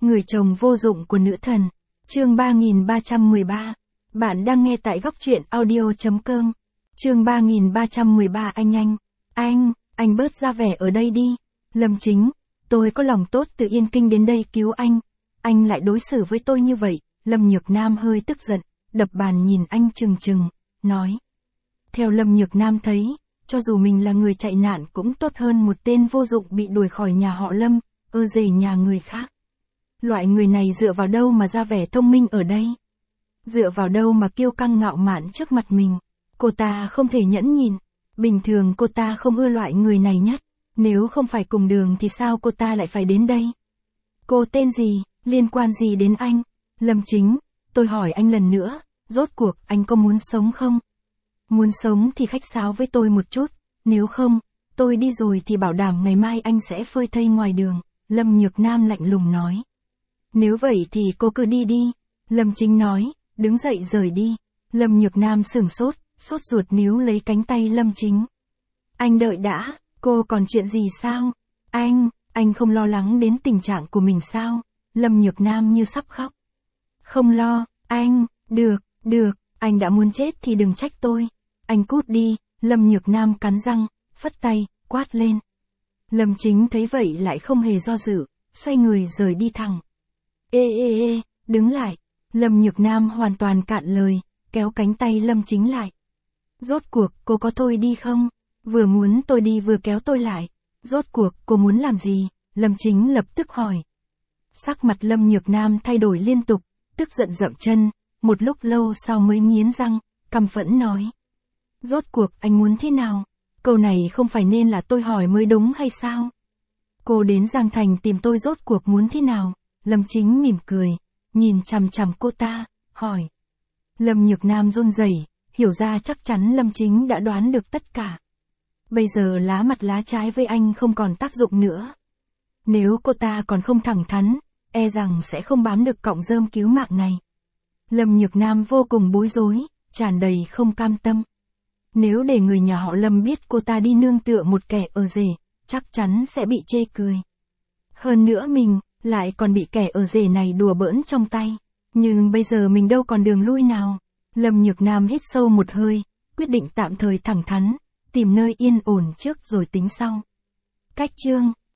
Người chồng vô dụng của nữ thần. Chương 3313. Bạn đang nghe tại góc truyện audio.com. Chương 3313. Anh bớt ra vẻ ở đây đi. Lâm Chính, tôi có lòng tốt từ Yên Kinh đến đây cứu anh lại đối xử với tôi như vậy. Lâm Nhược Nam hơi tức giận, đập bàn nhìn anh trừng trừng, nói. Theo Lâm Nhược Nam thấy, cho dù mình là người chạy nạn cũng tốt hơn một tên vô dụng bị đuổi khỏi nhà họ Lâm, rể nhà người khác. Loại người này dựa vào đâu mà ra vẻ thông minh ở đây? Dựa vào đâu mà kiêu căng ngạo mạn trước mặt mình? Cô ta không thể nhẫn nhìn. Bình thường cô ta không ưa loại người này nhất. Nếu không phải cùng đường thì sao cô ta lại phải đến đây? Cô tên gì, liên quan gì đến anh? Lâm Chính, tôi hỏi anh lần nữa, rốt cuộc anh có muốn sống không? Muốn sống thì khách sáo với tôi một chút, nếu không, tôi đi rồi thì bảo đảm ngày mai anh sẽ phơi thây ngoài đường. Lâm Nhược Nam lạnh lùng nói. Nếu vậy thì cô cứ đi đi. Lâm Chính nói, đứng dậy rời đi. Lâm Nhược Nam sửng sốt ruột níu lấy cánh tay Lâm Chính. Anh đợi đã, cô còn chuyện gì sao? Anh không lo lắng đến tình trạng của mình sao? Lâm Nhược Nam như sắp khóc. Không lo, được, anh đã muốn chết thì đừng trách tôi. Anh cút đi. Lâm Nhược Nam cắn răng, phất tay, quát lên. Lâm Chính thấy vậy lại không hề do dự, xoay người rời đi thẳng. Đứng lại. Lâm Nhược Nam hoàn toàn cạn lời, kéo cánh tay Lâm Chính lại. Rốt cuộc cô có thôi đi không? Vừa muốn tôi đi vừa kéo tôi lại. Rốt cuộc cô muốn làm gì? Lâm Chính lập tức hỏi. Sắc mặt Lâm Nhược Nam thay đổi liên tục, tức giận dậm chân, một lúc lâu sau mới nghiến răng, căm phẫn nói. Rốt cuộc anh muốn thế nào? Câu này không phải nên là tôi hỏi mới đúng hay sao? Cô đến Giang Thành tìm tôi rốt cuộc muốn thế nào? Lâm Chính mỉm cười, nhìn chằm chằm cô ta, hỏi. Lâm Nhược Nam run rẩy, hiểu ra chắc chắn Lâm Chính đã đoán được tất cả. Bây giờ lá mặt lá trái với anh không còn tác dụng nữa. Nếu cô ta còn không thẳng thắn, e rằng sẽ không bám được cọng rơm cứu mạng này. Lâm Nhược Nam vô cùng bối rối, tràn đầy không cam tâm. Nếu để người nhà họ Lâm biết cô ta đi nương tựa một kẻ rể, chắc chắn sẽ bị chê cười. Hơn nữa mình, lại còn bị kẻ rể này đùa bỡn trong tay. Nhưng bây giờ mình đâu còn đường lui nào. Lâm Nhược Nam hít sâu một hơi, quyết định tạm thời thẳng thắn, tìm nơi yên ổn trước rồi tính sau. Cách chương